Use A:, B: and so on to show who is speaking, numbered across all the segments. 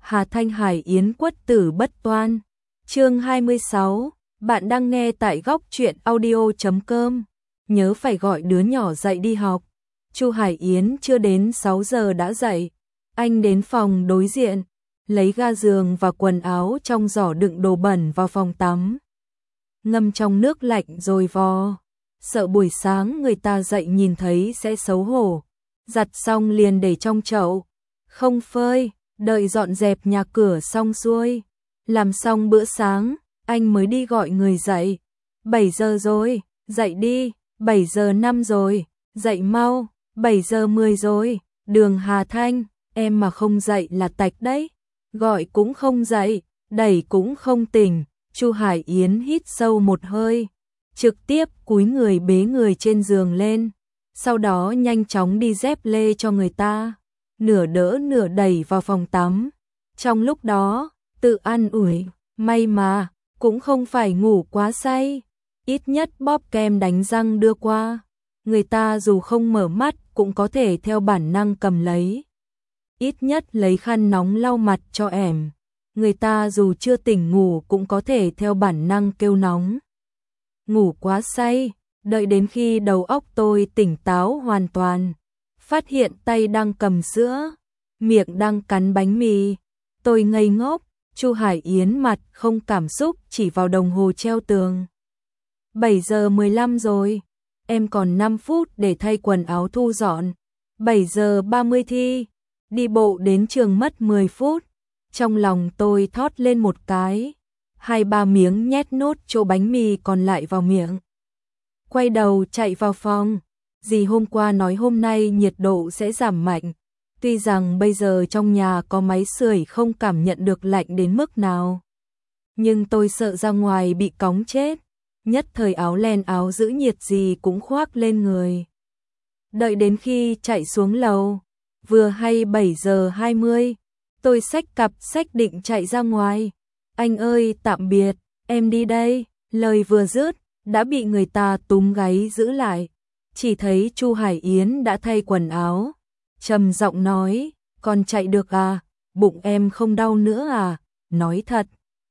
A: Hà Thanh Hải Yến Quất Tử Bất Toan. Chương 26, bạn đang nghe tại góc truyện audio.com. Nhớ phải gọi đứa nhỏ dậy đi học. Chu Hải Yến chưa đến 6 giờ đã dậy. Anh đến phòng đối diện, lấy ga giường và quần áo trong giỏ đựng đồ bẩn vào phòng tắm. Ngâm trong nước lạnh rồi vò. Sợ buổi sáng người ta dậy nhìn thấy sẽ xấu hổ. Giặt xong liền để trong chậu. Không phơi, đợi dọn dẹp nhà cửa xong xuôi. Làm xong bữa sáng, anh mới đi gọi người dậy. 7 giờ rồi, dậy đi. 7 giờ 5 rồi, dậy mau. 7 giờ 10 rồi, Đường Hà Thanh, em mà không dậy là tạch đấy. Gọi cũng không dậy, đẩy cũng không tỉnh. Chu Hải Yến hít sâu một hơi, trực tiếp cúi người bế người trên giường lên, sau đó nhanh chóng đi dép lê cho người ta, nửa đỡ nửa đẩy vào phòng tắm. Trong lúc đó, tự an ủi, may mà, cũng không phải ngủ quá say, ít nhất bóp kem đánh răng đưa qua, người ta dù không mở mắt cũng có thể theo bản năng cầm lấy. Ít nhất lấy khăn nóng lau mặt cho ẻm. Người ta dù chưa tỉnh ngủ cũng có thể theo bản năng kêu nóng. Ngủ quá say, đợi đến khi đầu óc tôi tỉnh táo hoàn toàn, phát hiện tay đang cầm sữa, miệng đang cắn bánh mì. Tôi ngây ngốc, Chu Hải Yến mặt không cảm xúc chỉ vào đồng hồ treo tường. 7 giờ 15 rồi, em còn 5 phút để thay quần áo thu dọn. 7 giờ 30 thi, đi bộ đến trường mất 10 phút. Trong lòng tôi thót lên một cái, 2-3 miếng nhét nốt chỗ bánh mì còn lại vào miệng. Quay đầu chạy vào phòng, dì hôm qua nói hôm nay nhiệt độ sẽ giảm mạnh. Tuy rằng bây giờ trong nhà có máy sưởi không cảm nhận được lạnh đến mức nào, nhưng tôi sợ ra ngoài bị cóng chết, nhất thời áo len áo giữ nhiệt gì cũng khoác lên người. Đợi đến khi chạy xuống lầu, vừa hay 7 giờ 20. Tôi xách cặp xách định chạy ra ngoài. Anh ơi tạm biệt, em đi đây. Lời vừa dứt, đã bị người ta túm gáy giữ lại. Chỉ thấy Chu Hải Yến đã thay quần áo. Trầm giọng nói, còn chạy được à? Bụng em không đau nữa à? Nói thật.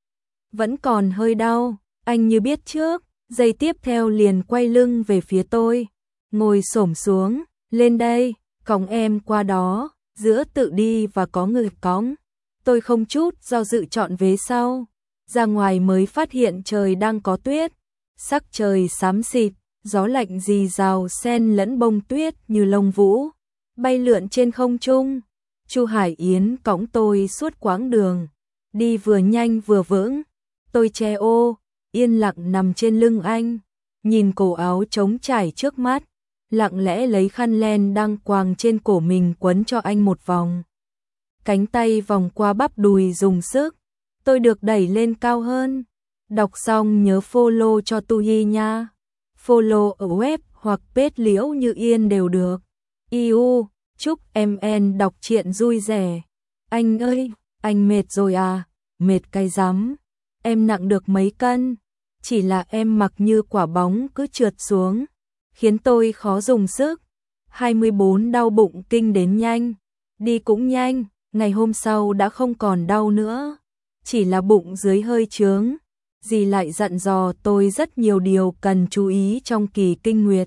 A: Vẫn còn hơi đau, anh như biết trước. Giây tiếp theo liền quay lưng về phía tôi. Ngồi xổm xuống, lên đây, cõng em qua đó. Giữa tự đi và có người cõng, tôi không chút do dự chọn vế sau. Ra ngoài mới phát hiện trời đang có tuyết, sắc trời xám xịt, gió lạnh rì rào xen lẫn bông tuyết như lông vũ, bay lượn trên không trung. Chu Hải Yến cõng tôi suốt quãng đường, đi vừa nhanh vừa vững. Tôi che ô, yên lặng nằm trên lưng anh, nhìn cổ áo trống trải trước mắt. Lặng lẽ lấy khăn len đang quàng trên cổ mình quấn cho anh một vòng. Cánh tay vòng qua bắp đùi dùng sức. Tôi được đẩy lên cao hơn. Đọc xong nhớ follow cho Tuhi nha. Follow ở web hoặc page Liễu Như Yên đều được. Iu, chúc em đọc truyện vui vẻ. Anh ơi, anh mệt rồi à? Mệt cái rắm. Em nặng được mấy cân? Chỉ là em mặc như quả bóng cứ trượt xuống, khiến tôi khó dùng sức. 24 đau bụng kinh đến nhanh, đi cũng nhanh, ngày hôm sau đã không còn đau nữa, chỉ là bụng dưới hơi chướng. Dì lại dặn dò tôi rất nhiều điều cần chú ý trong kỳ kinh nguyệt.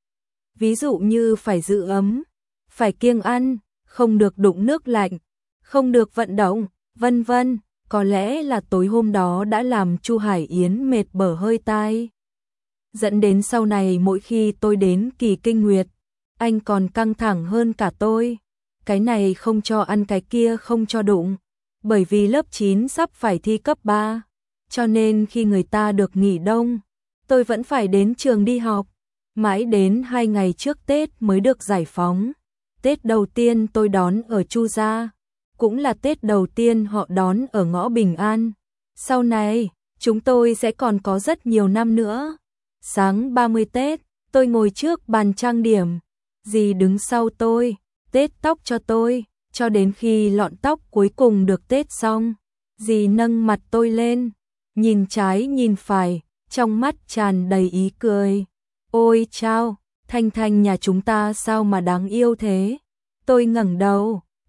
A: Ví dụ như phải giữ ấm, phải kiêng ăn, không được đụng nước lạnh, không được vận động, vân vân. Có lẽ là tối hôm đó đã làm Chu Hải Yến mệt bở hơi tai, dẫn đến sau này mỗi khi tôi đến kỳ kinh nguyệt, anh còn căng thẳng hơn cả tôi. Cái này không cho ăn cái kia không cho đụng, bởi vì lớp 9 sắp phải thi cấp 3, cho nên khi người ta được nghỉ đông, tôi vẫn phải đến trường đi học, mãi đến 2 ngày trước Tết mới được giải phóng. Tết đầu tiên tôi đón ở Chu gia, cũng là Tết đầu tiên họ đón ở ngõ Bình An. Sau này, chúng tôi sẽ còn có rất nhiều năm nữa. Sáng 30 Tết, tôi ngồi trước bàn trang điểm, dì đứng sau tôi, tết tóc cho tôi, cho đến khi lọn tóc cuối cùng được tết xong. Dì nâng mặt tôi lên, nhìn trái nhìn phải, trong mắt tràn đầy ý cười. Ôi chao, Thanh Thanh nhà chúng ta sao mà đáng yêu thế? Tôi ngẩng đầu,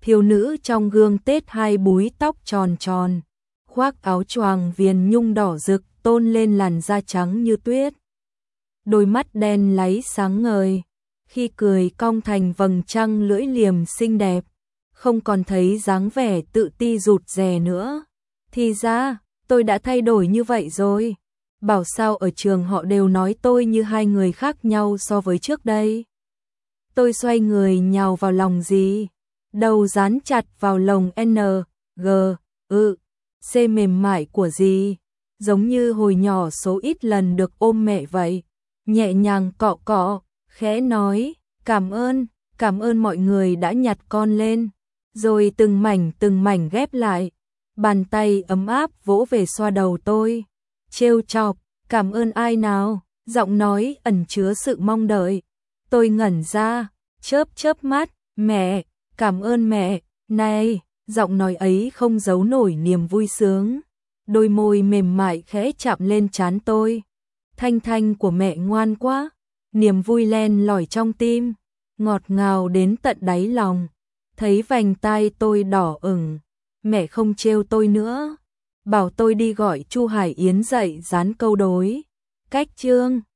A: Thiếu nữ trong gương Tết hai búi tóc tròn tròn, khoác áo choàng viền nhung đỏ rực tôn lên làn da trắng như tuyết. Đôi mắt đen láy sáng ngời, khi cười cong thành vầng trăng lưỡi liềm xinh đẹp, không còn thấy dáng vẻ tự ti rụt rè nữa. Thì ra, tôi đã thay đổi như vậy rồi. Bảo sao ở trường họ đều nói tôi như hai người khác nhau so với trước đây. Tôi xoay người nhào vào lòng dì, đầu dán chặt vào lồng N, G, C mềm mại của dì, giống như hồi nhỏ số ít lần được ôm mẹ vậy. Nhẹ nhàng cọ cọ, khẽ nói, cảm ơn mọi người đã nhặt con lên, rồi từng mảnh ghép lại. Bàn tay ấm áp vỗ về xoa đầu tôi, trêu chọc, cảm ơn ai nào, giọng nói ẩn chứa sự mong đợi. Tôi ngẩn ra, chớp mắt, mẹ, cảm ơn mẹ, này, giọng nói ấy không giấu nổi niềm vui sướng. Đôi môi mềm mại khẽ chạm lên trán tôi. Thanh của mẹ ngoan quá, niềm vui len lỏi trong tim, ngọt ngào đến tận đáy lòng. Thấy vành tai tôi đỏ ửng, mẹ không trêu tôi nữa, bảo tôi đi gọi Chu Hải Yến dậy dán câu đối. Cách chương